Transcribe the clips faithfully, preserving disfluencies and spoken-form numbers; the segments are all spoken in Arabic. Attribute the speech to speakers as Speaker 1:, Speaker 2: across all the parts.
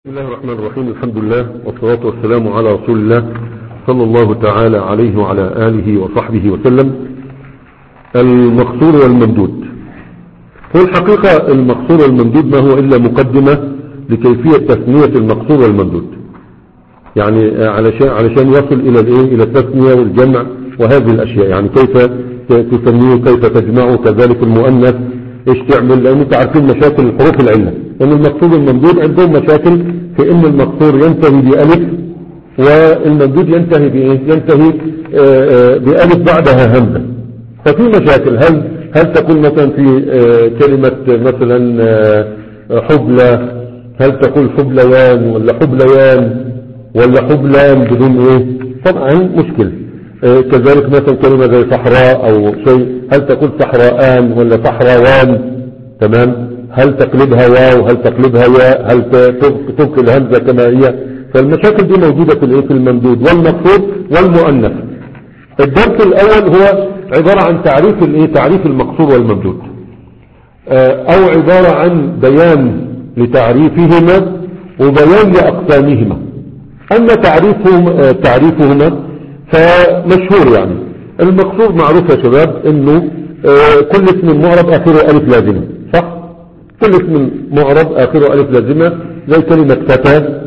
Speaker 1: بسم الله الرحمن الرحيم. الحمد لله والصلاة والسلام على رسول الله صلى الله تعالى عليه وعلى آله وصحبه وسلم. المقصور والممدود، هو الحقيقة المقصور والممدود ما هو إلا مقدمة لكيفية تثنية المقصور والممدود، يعني علشان علشان يصل إلى الإيه إلى التثنية والجمع وهذه الأشياء، يعني كيف تسميه كيف تجمعه، كذلك المؤنث ايش تعمل، لأن انتوا عارفين مشاكل حروف العلة، لأن المقصور والممدود عندهم مشاكل في ان المقصور ينتهي بألف والممدود ينتهي بإيه ينتهي بألف بعدها همزة. ففي مشاكل، هل هل تقول مثلا في كلمة مثلا حبلى، هل تقول حبليان ولا حبليان ولا حبلان بدون ايه؟ طبعا مشكل. كذلك مثلا كلمة زي صحراء او شيء، هل تقول صحراءان ولا صحراوان؟ تمام. هل تقلبها واو، هل تقلبها ياء، هل تبقي الهمزة كما هي؟ فالمشاكل دي موجودة في الايه في الممدود والمقصور والمؤنث. الدرس الاول هو عبارة عن تعريف الايه تعريف المقصور والممدود، او عبارة عن بيان لتعريفهما وبيان لاقسامهما. اما تعريفهم تعريفهما فمشهور، يعني المقصور معروف يا شباب انه كل اسم معرب اخره الف لازمه، صح؟ كل اسم معرب اخره الف لازمه، زي كلمه فتى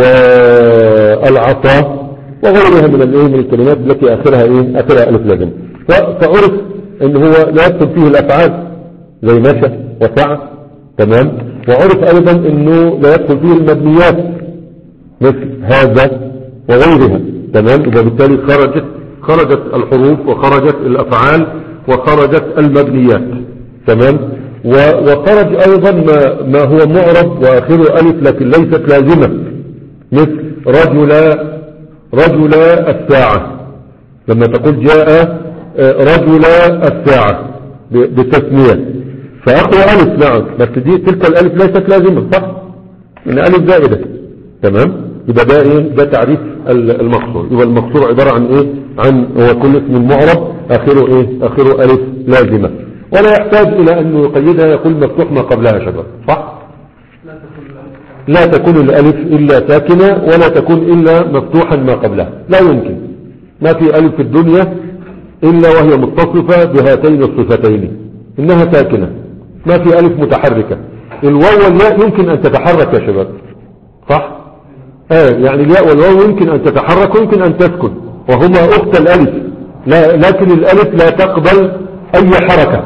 Speaker 1: والعصا وغيرها من الايه من الكلمات التي اخرها ايه اخرها الف لازمه. فعرف ان هو لا يدخل فيه الافعال زي مشى وسعى، تمام. وعرف ايضا انه لا يدخل فيه المبنيات مثل هذا وغيرها، تمام. وبالتالي خرجت خرجت الحروف وخرجت الافعال وخرجت المبنيات، تمام. وخرج ايضا ما, ما هو معرب واخره الف لكن ليست لازمة، مثل رجل رجل الساعة، لما تقول جاء رجل الساعة بالتسمية فاخره الف، نعم، بس دي تلك الالف ليست لازمة، صح؟ ان الف زائدة، تمام. يبقى ده ايه ده تعريف المقصور. يبقى المقصور عبارة عن ايه عن هو كل اسم معرب اخره ايه اخره الف لازمة، ولا يحتاج الى انه يقيدها يقول مفتوح ما قبلها يا شباب، صح؟ لا تكون الالف الا ساكنة ولا تكون الا مفتوحا ما قبلها، لا يمكن. ما في الف في الدنيا الا وهي متصفة بهاتين الصفتين، انها ساكنة. ما في الف متحركة. الواو والياء يمكن ان تتحرك يا شباب، صح؟ آه يعني الياء والواو يمكن أن تتحرك ويمكن أن تسكن، وهما أخت الألف، لا لكن الألف لا تقبل أي حركة.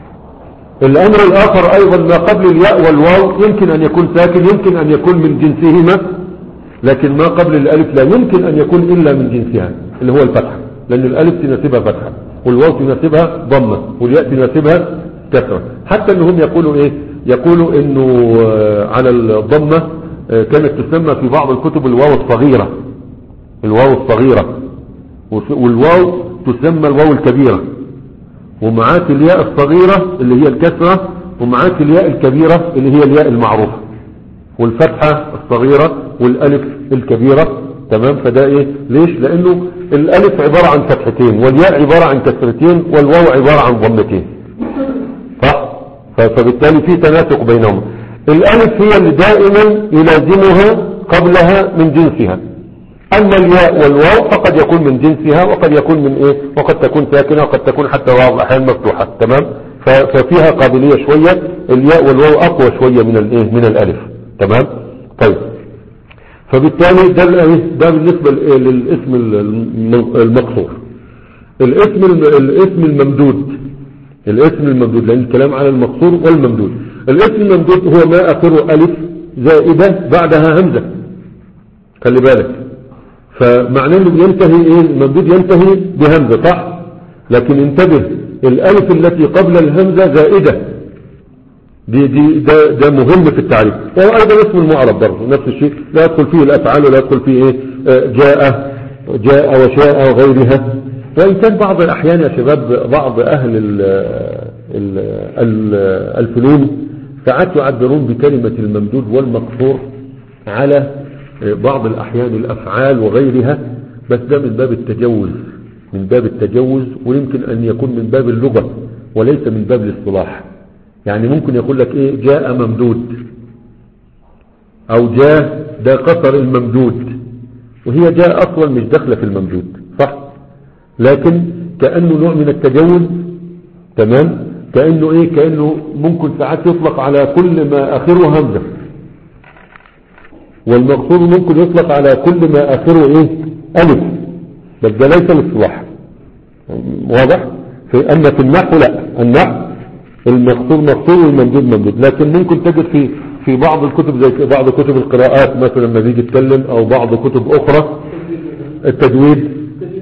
Speaker 1: الأمر الآخر أيضا ما قبل الياء والواو يمكن أن يكون ساكن، يمكن أن يكون من جنسهما، لكن ما قبل الألف لا يمكن أن يكون إلا من جنسها اللي هو الفتحة، لأن الألف تناسبها فتحة والواو تناسبها ضمة والياء تناسبها كسرة. حتى أنهم يقولوا إيه يقولوا إنه على الضمة كانت تسمى في بعض الكتب الواو الصغيرة، الواو الصغيرة، والواو تسمى الواو الكبيرة، ومعاك الياء الصغيرة اللي هي الكسرة، ومعاك الياء الكبيرة اللي هي الياء المعروفة، والفتحة الصغيرة والالف الكبيرة، تمام. فده ايه ليش؟ لانه الالف عبارة عن فتحتين والياء عبارة عن كسرتين والواو عبارة عن ضمتين، صح؟ فبالتالي في تناسق بينهم. الالف هي اللي دائما يلازمها قبلها من جنسها، اما الياء والواو فقد يكون من جنسها وقد يكون من ايه وقد تكون ساكنة وقد تكون حتى بعض الاحيان مفتوحة، تمام. ففيها قابلية شوية، الياء والواو اقوى شوية من الايه من الالف، تمام. طيب، فبالتالي ده ده بالنسبة للاسم المقصور. الاسم الاسم الممدود الاسم الممدود لان الكلام على المقصور والممدود. الاسم الممدود هو ما اخره الف زائدة بعدها همزة، خلي بالك. فمعناه انه ينتهي ايه الممدود ينتهي بهمزة، صح؟ لكن انتبه، الالف التي قبل الهمزة زائدة، دي دي ده, ده مهم في التعريف. وهو ايضا اسم المعرب برضه نفس الشيء، لا يدخل فيه الافعال ولا يدخل فيه ايه جاء جاء وشاء وغيرها. وان كان بعض الاحيان يا شباب بعض اهل ال ال ال الفنون ساعات يعبرون بكلمة الممدود والمقصور على بعض الأحيان الأفعال وغيرها، بس ده من باب التجوز من باب التجوز ويمكن أن يكون من باب اللغة وليس من باب الاصطلاح. يعني ممكن يقول لك إيه جاء ممدود، او جاه ده قصر الممدود، وهي جاء اصلا مش داخله في الممدود صح، لكن كأنه نوع من التجوز. تمام، كأنه ايه، كأنه ممكن ساعات يطلق على كل ما اخره همزة، والمقصور ممكن يطلق على كل ما اخره ايه الف، بس ده ليس الاصطلاح. واضح؟ في ان في النحو لا، النحو المقصور مقصور والممدود ممدود، لكن ممكن تجد في في بعض الكتب زي بعض كتب القراءات مثلا لما بيجي يتكلم، او بعض كتب اخرى التجويد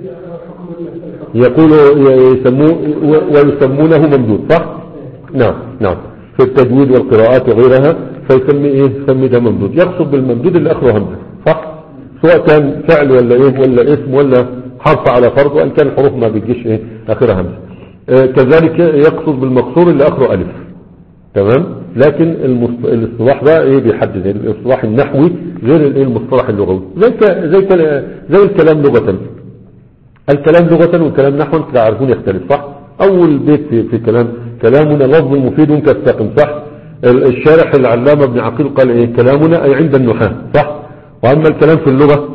Speaker 1: يقولوا يسموه ويسمونه ممدود صح. نعم نعم، في التجويد والقراءات وغيرها فيسمي ايه، يسمي ده ممدود، يقصد بالممدود اللي اخره همزه صح، سواء كان فعل ولا ايه ولا اسم ولا حرف على فرض، وان كان الحروف ما بتجيش ايه اخرها همزه. آه كذلك يقصد بالمقصور اللي اخره الف. تمام، لكن الاصطلاح ده ايه بيحدد، الاصطلاح النحوي غير الايه المصطلح اللغوي، زي زي زي الكلام لغه. الكلام لغة والكلام نحوا تعرفون يختلف صح. اول بيت في, في كلام كلامنا لفظ مفيد كالساقم صح. الشارح العلامة ابن عقيل قال ايه، كلامنا اي عند النحاة صح. واما الكلام في اللغة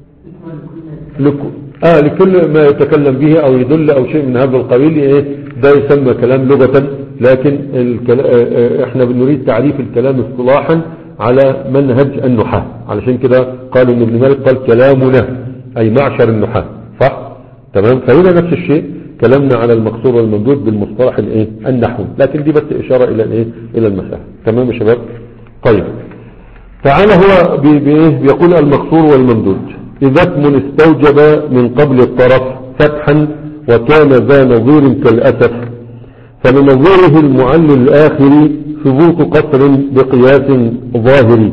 Speaker 1: لك... آه لكل ما يتكلم به او يدل او شيء من هذا القبيل ايه ده يسمى كلام لغة. لكن الكل... اه احنا بنريد تعريف الكلام اصطلاحا على منهج النحاة، علشان كده قال ان ابن مالك قال كلامنا اي معشر النحاة صح. تمام، فهنا نفس الشيء كلامنا على المقصور والممدود بالمصطلح الايه النحوي، لكن دي بس اشاره الى الايه الى المساله. تمام يا شباب. طيب تعالى هو بايه بيقول المقصور والممدود اذا اسم استوجب من قبل الطرف فتحا وكان ذا نظير كالاسف، فلنظيره المعل الاخر ثبوت قصر بقياس ظاهري،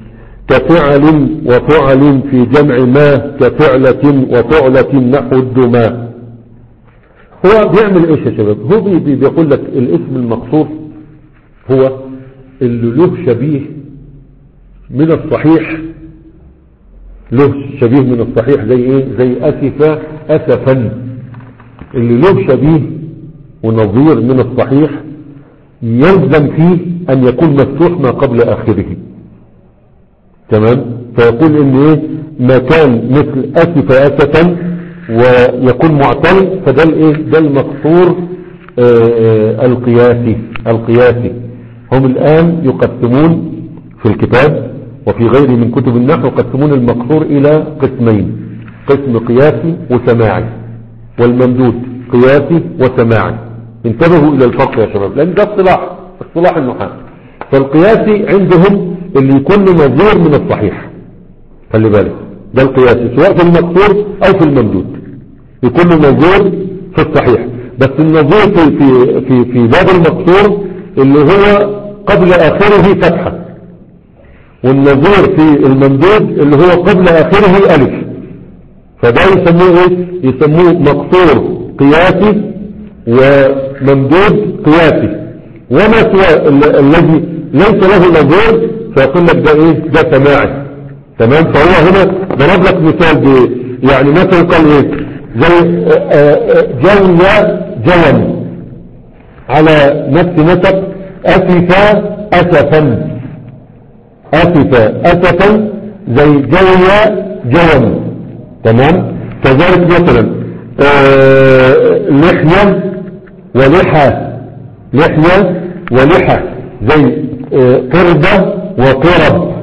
Speaker 1: كفعل وفعل في جمع ما كفعلة وفعلة نحو الدماء. هو بيعمل ايش يا شباب؟ هو بي بي بيقول لك الاسم المقصور هو اللي له شبيه من الصحيح، له شبيه من الصحيح زي ايه، زي اسفا اسفا، اللي له شبيه ونظير من الصحيح يلزم فيه ان يكون مفتوح ما قبل اخره. تمام، فيقول ان ايه ما كان مثل اسف اسفا ويكون معتل، فده الايه ده المقصور آه القياسي. القياسي هم الان يقسمون في الكتاب وفي غيره من كتب النحو يقسمون المقصور الى قسمين، قسم قياسي وسماعي، والممدود قياسي وسماعي. انتبهوا الى الفرق يا شباب، لان ده اصطلاح اصطلاح النحاة. فالقياسي عندهم اللي يكون نظير من الصحيح، خلي بالك ده القياسي سواء في المقصور او في الممدود يكون نظير في الصحيح، بس النظير في في في, في باب المقصور اللي هو قبل اخره فتحة، والنظير في الممدود اللي هو قبل اخره الف، فده يسموه ايه، يسموه مقصور قياسي وممدود قياسي. وما سوى الذي ليس له نظير فيقول لك ده ايه ده سماعي. تمام، فهو هنا ضرب لك مثال ب يعني مثلا قال ايه زي جوى جوم على نفس نسق اسفا اسفا، اسفا اسفا زي جوى جوم. تمام، كذلك مثلا لحية ولحى، لحية ولحى زي قربة وقرب،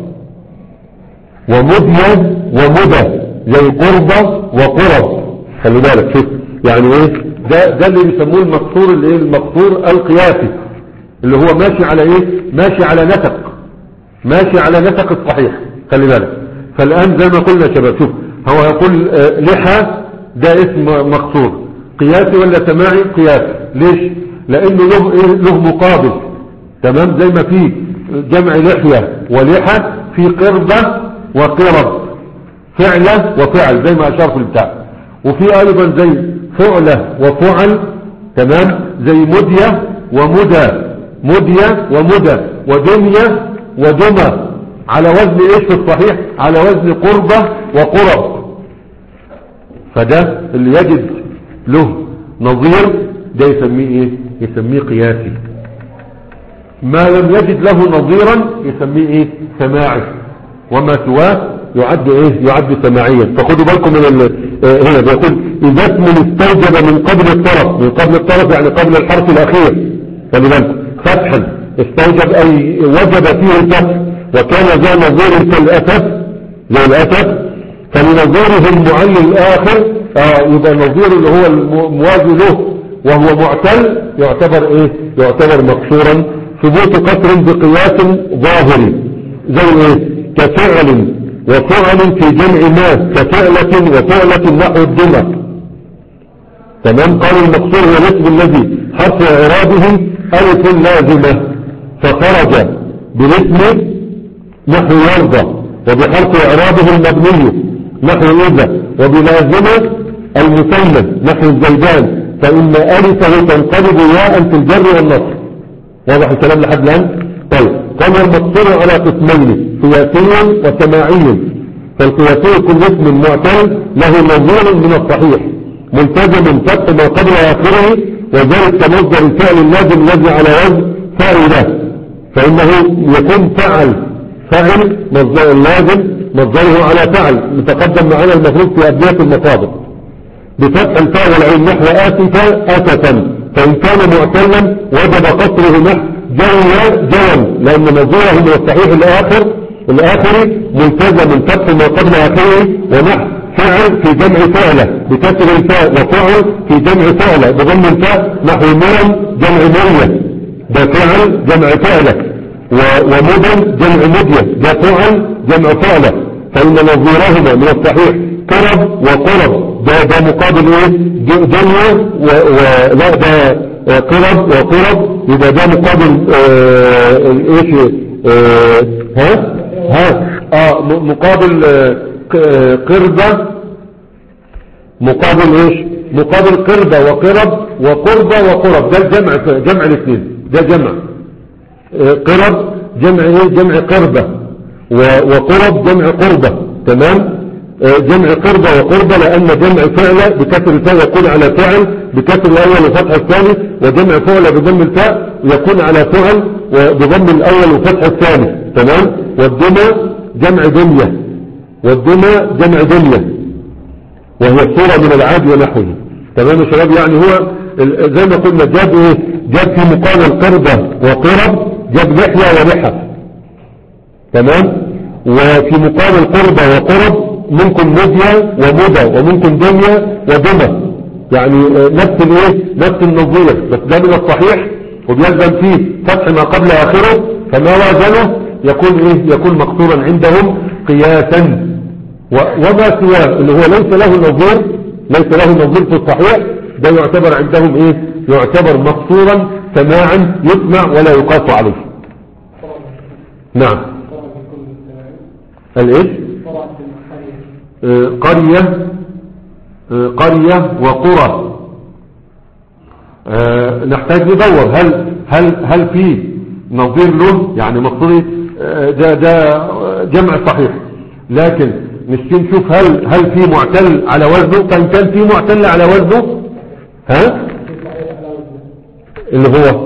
Speaker 1: ومدية ومدى زي قربة وقرب. خلي بالك شوف يعني ايه ده ده اللي بيسموه المقصور الايه المقصور القياسي، اللي هو ماشي على ايه ماشي على نسق، ماشي على نسق الصحيح. خلي بالك، فالان زي ما قلنا يا شباب شوف هو يقول آه لحى ده اسم مقصور قياسي ولا سماعي؟ قياسي. ليش؟ لانه له ايه له مقابل. تمام، زي ما في جمع لحية ولحى في قربة وقرب، فعلة وفعل زي ما اشار في البتاع، وفي ايضا زي فعلة وفعل. تمام، زي مدية ومدى، مدية ومدى، ودمية ودمى، على وزن ايش في الصحيح؟ على وزن قربة وقرب. فده اللي يجد له نظير ده يسميه ايه يسميه قياسي. ما لم يجد له نظيرا يسميه ايه سماعي. وما سواه يعد ايه يعد سماعيا. فخدوا بالكم من ال... اه هنا بيقول اذا اسم استوجب من قبل الطرف، من قبل الطرف يعني قبل الحرف الاخير، خلي بالكم فتحا استوجب اي وجب فيه الفتح، وكان ذا نظير كالاسف زي الاسف، فلنظيره المعلل الاخر اه يبقى النظير اللي هو الموازي له وهو معتل يعتبر ايه يعتبر مكسورا. ثبوت كسر بقياس ظاهري زي ايه كفعل وفعل في جمع ما، كفعلة وفعلة نحو الدمى. تمام. قال المقصور هو الاسم الذي حرف اعرابه الف لازمة فخرج بالاسم نحو يرضى، وبحرف اعرابه المبني نحو اذا، وبلازمة المثنى نحو الزيدان، فان الفه تنقلب ياء في الجر والنصر. واضح الكلام لحد الان؟ طيب قال المقصور على قسمين قياسي وسماعي. فالقياسي كل اسم معتل له نظير من الصحيح ملتزم فتح ما قبل اخره، وذلك كمصدر الفعل اللازم الذي على وزن فاعله، فانه يكون فعل فعل مصدر اللازم مصدره على فعل متقدم معنا المفروض في ابيات المصادر بفتح الفاء والعين نحو اسفا اسفا، فان كان معتلا وجب قصره نحو جوى جوى، لان نظيره من الصحيح الاخر الاخري ملتزم فتح ما قبل اخره، ونحو فعل في جمع فعله بكسر الفاء، وفعل في جمع فعله بضم الفاء نحو مرم جمع مرية ده فعل جمع فعله، ومدن جمع مدية ده فعل جمع فعله، فإن نظيرهما من الصحيح قرب وقرب ده ده مقابل ايه جنية ولا ده قرب وقرب، يبقى ده مقابل ايش اه ها ها اه مقابل اه قربة مقابل ايش مقابل قربة وقرب وقربة وقرب، ده الجمع جمع الاثنين ده جمع قرب جمع ايه جمع قربة وقرب جمع قربة. تمام. جمع قربة وقربة لان جمع فعل بكسر الفاء يكون على فعل بكسر الاول وفتح الثاني، وجمع فعل بضم الفاء يكون على فعل بضم الاول وفتح الثاني. تمام. والدمى جمع دمية، والدمى جمع دمية وهي الصورة من العاد ونحوه. تمام يا شباب. يعني هو زي ما قلنا جاب ايه جاب في مقابل القربة وقرب جاب لحية ولحف. تمام. وفي مقابل قربة وقرب ممكن مدية ومدى، وممكن دمية ودمى، يعني نفس الايه نفس النظير، بس ده من الصحيح وبيلزم فيه فتح ما قبل اخره، فما وازنه يكون ايه يكون مقصورا عندهم قياسا. وما سواه اللي هو ليس له نظير ليس له نظير في الصحيح ده يعتبر عندهم ايه يعتبر مقصورا سماعا يسمع ولا يقاس عليه. نعم. الايش آه قرية آه قرية وقرى آه نحتاج ندور هل هل هل في نظير له، يعني مقصودي آه ده ده جمع صحيح، لكن نشتي نشوف هل هل في معتل على وزنه، فإن كان في معتل على وزنه ها اللي هو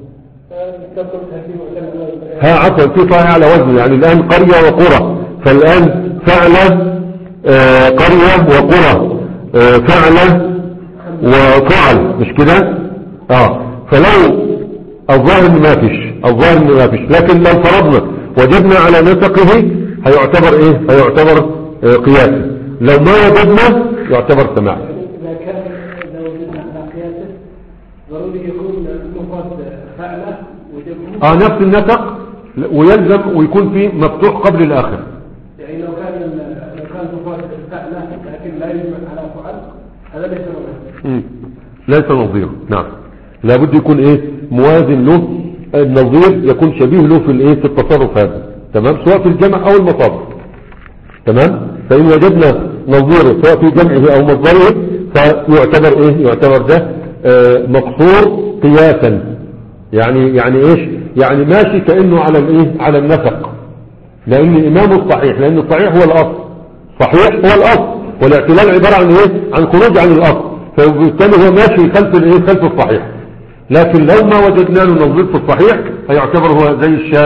Speaker 1: ها عفوا في صحيح على وزنه، يعني الآن قرية وقرى، فالآن فعل آه قرية وقرى آه فعل وفعل مش كده اه فلو الظاهر ان ما فيش الظاهر ان ما فيش لكن لو فرضنا وجدنا على نسقه هيعتبر ايه هيعتبر آه قياسي، لو ما وجدنا يعتبر سماع.
Speaker 2: اذا كان لو وجدنا على قياسه ضروري يكون مفرد فعله وجبه
Speaker 1: اه نفس النسق ويلزم ويكون فيه مفتوح قبل الاخر،
Speaker 2: يعني لو كان لو كان مفرد فعله لكن لا يجمع على فعل هذا ليس نظير
Speaker 1: ليس نظير. نعم لابد يكون ايه موازن له، النظير يكون شبيه له في الايه في التصرف هذا. تمام. سواء في الجمع او المصادر. تمام. فان وجدنا نظيره سواء في جمعه او مصدره فيعتبر ايه يعتبر ده آه مقصور قياسا، يعني يعني ايش يعني ماشي كانه على الايه على النسق، لان امامه الصحيح، لان الصحيح هو الاصل، صحيح هو الاصل، والاعتلال عباره عن ايه عن خروج عن الاصل، فبالتالي هو ماشي خلف الايه خلف الصحيح. لكن لو ما وجدنا له نظير في الصحيح هيعتبر هو زي الشاذ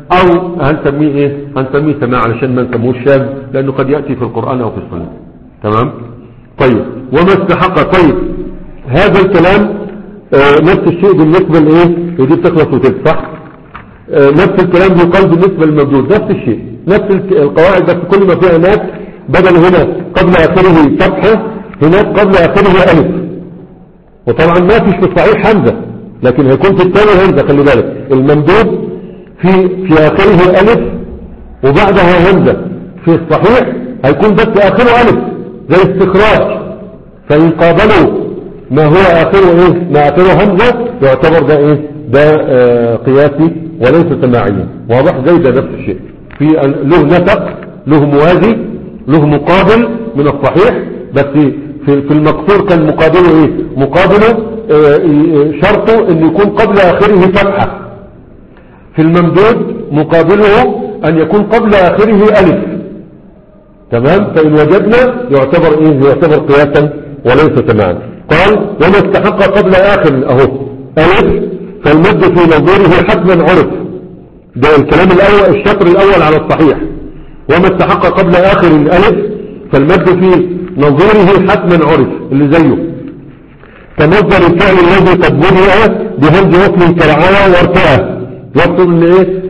Speaker 1: او هنسميه ايه هنسميه سماع علشان ما نسموه شاذ لانه قد يأتي في القرآن او في السنة. تمام. طيب وما استحق. طيب هذا الكلام آه نفس الشيء بالنسبة لايه ودي بتخلص وتلك صح. آه نفس الكلام يقال بالنسبة للممدود نفس الشيء نفس القواعد بس كل ما فيها هناك بدل هنا قبل اخره فتحة هناك قبل اخره الف. وطبعا ما فيش في الصحيح همزة لكن هيكون في الثاني همزة. خلي بالك الممدود في في اخره الف وبعدها همزة. في الصحيح هيكون بس اخره الف زي استخراج. فان قابلوا ما هو اخره ايه ما اخره همزة يعتبر ده ايه ده آه قياسي وليس سماعيا. واضح زي ده نفس الشيء في له نسق له موازي له مقابل من الصحيح بس في في المقصور كان مقابله ايه مقابله آه شرطه ان يكون قبل اخره فتحة. في الممدود مقابله ان يكون قبل اخره الف. تمام. فان وجدنا يعتبر ايه يعتبر قياسا وليس سماعا. قال وما استحق قبل اخر اهو الف فالمد في نظيره حتما عرف. ده الكلام الاول الشطر الاول على الصحيح. وما استحق قبل اخر الالف فالمد في نظيره حتما عرف اللي زيه كمصدر الفعل الذي قد بني بهمز وصل كرعاية وارتاء. يقصد ان ايه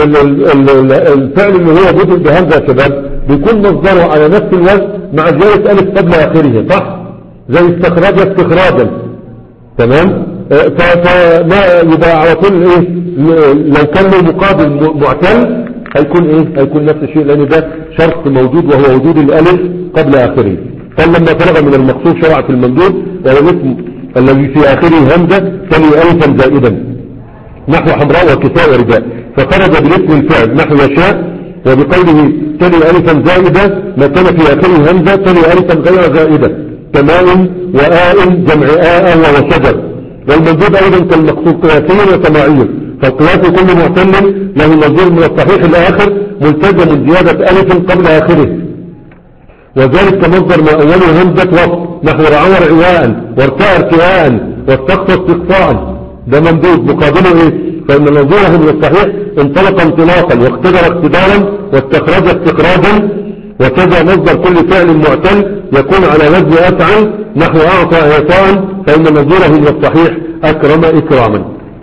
Speaker 1: الفعل اللي هو بدل بهمزة يا شباب بيكون مصدره على نفس الوزن مع زيادة الف قبل اخره صح زي استخراج استخراجا. تمام. فما يبقى على طول ايه لو كان له مقابل معتل هيكون ايه هيكون نفس الشيء لان ده شرط موجود وهو وجود الالف قبل اخره. فلما فرغ من المقصود شرع في الممدود وهو الاسم الذي في اخره همزة تلي الفا زائدا نحو حمراء وكساء ورجاء. فخرج بالاسم الفعل نحو يشاء وبقوله تلي الفا زائدة ما كان في اخره همزة تلي الفا غير زائدة كماء وآء جمع آء وشجر. والممدود ايضا كالمقصود قياسيا وسماعيا. فالقياس كل معتل له نظير من الصحيح الاخر ملتزم زيادة الف قبل اخره وذلك كمصدر ما اوله همزة وصف نحو رعى رعواء وارتاء ارتواء واستقصى استقصاء. ده ممدود مقابله ايه فان نظيره من الصحيح انطلق انطلاقا واختبر اختبارا واستخرج استخراجا. وكذا مصدر كل فعل معتل يكون على وزن افعل نحو اعطى اعطاء فان نظيره من الصحيح اكرم اكراما.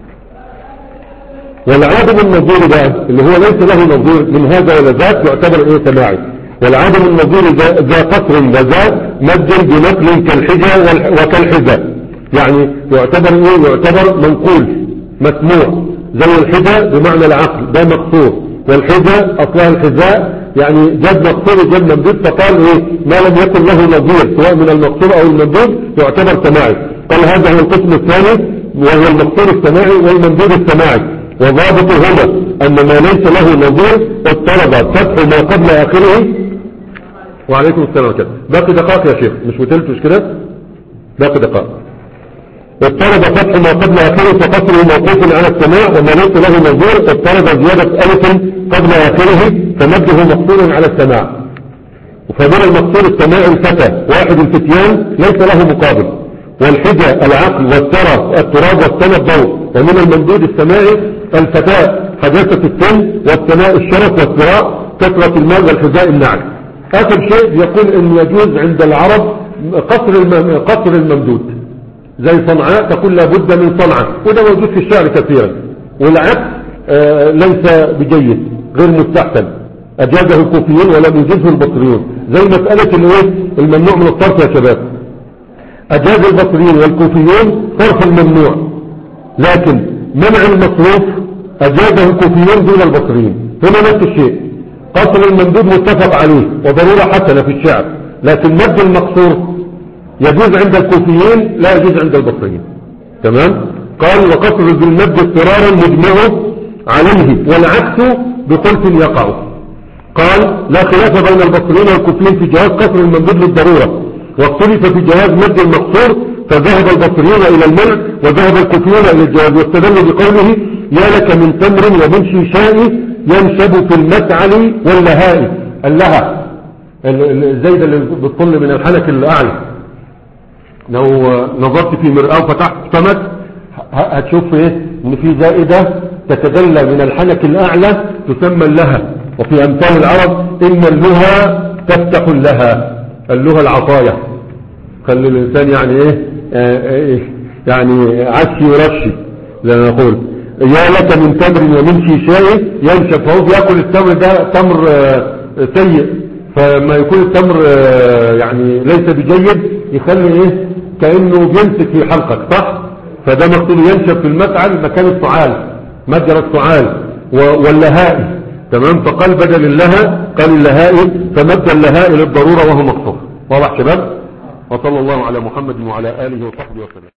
Speaker 1: والعادم النظير بقى اللي هو ليس له نظير من هذا ولا ذاك يعتبر ايه سماعي. والعادم النظير ذا قصر وذا مد بنقل كالحجة وكالحجة يعني يعتبر ايه يعتبر منقول مسموع زي الحجة بمعنى العقل ده مقصور والحجة اصلها الحذاء يعني جد مقصور جد ممدود. فقال ايه ما لم يكن له نظير سواء من المقصور او الممدود يعتبر سماعي. قال هذا هو القسم الثاني وهو المقصور السماعي والممدود السماعي. وضابطهما ان ما ليس له نظير اضطرب فتح ما قبل اخره. وعليكم السلام كده باقي دقائق يا شيخ مش وتلت مش كده باقي دقائق. اضطرب فتح ما قبل اخره فقصره موقوف على السماع وما ليس له نظير اضطرب زيادة الف قبل اخره فمده مقصور على السماع. فمن المقصور السماع الفتى واحد الفتيان ليس له مقابل والحجة العقل والثرى التراب والسنة الضوء. ومن الممدود السماعي الفتاة حداثة السن والسماء الشرف والثراء كثرة المال والحذاء النعل. اخر شيء يقول ان يجوز عند العرب قصر قصر الممدود زي صنعاء تقول لابد من صنعاء وده موجود في الشعر كثيرا. والعكس آه ليس بجيد غير مستحسن اجازه الكوفيين ولم يجزه البصريون. زي مسألة الايه الممنوع من الصرف يا شباب اجاز البصريين والكوفيون صرف الممنوع لكن منع المصروف اجازه الكوفيين دون البصريين. هنا نفس الشيء قصر الممدود متفق عليه وضرورة حسنة في الشعر لكن مد المقصور يجوز عند الكوفيين لا يجوز عند البصريين. تمام. قال وقصر بالمد اضطرارا مجمعه عليه والعكس بخلف يقع. قال لا خلاف بين البصريين والكوفيين في جواز قصر الممدود للضرورة واختلف في جواز مد المقصور فذهب البصريون الى المنع وذهب الكوفيون الى الجواز واستدلوا بقوله يا لك من تمر ومن شيشاء ينشب في المسعل واللهاء. اللهى الزيدة اللي بتطل من الحنك الاعلى لو نظرت في مرآة وفتحت فمك هتشوف ايه ان في زائدة تتجلى من الحنك الأعلى تسمى اللها. وفي أمثال العرب إن اللها تفتح لها، اللها العطايا، خلي الإنسان يعني إيه, آه إيه يعني عشي ورشي لأن نقول يا لك من تمر ومن شيشاء ينشف، فهو بيأكل التمر ده تمر آه سيء، فما يكون التمر آه يعني ليس بجيد يخلي إيه كأنه بيمسك في حلقك، صح؟ فده مقصود ينشف في المفعل مكان السعال، مجرى السعال واللهائي، تمام. فقال بدل اللها قال اللهائي، فمد اللهائي للضرورة وهو مقصود. واضح شباب؟ وصلى الله على محمد وعلى آله وصحبه وسلم.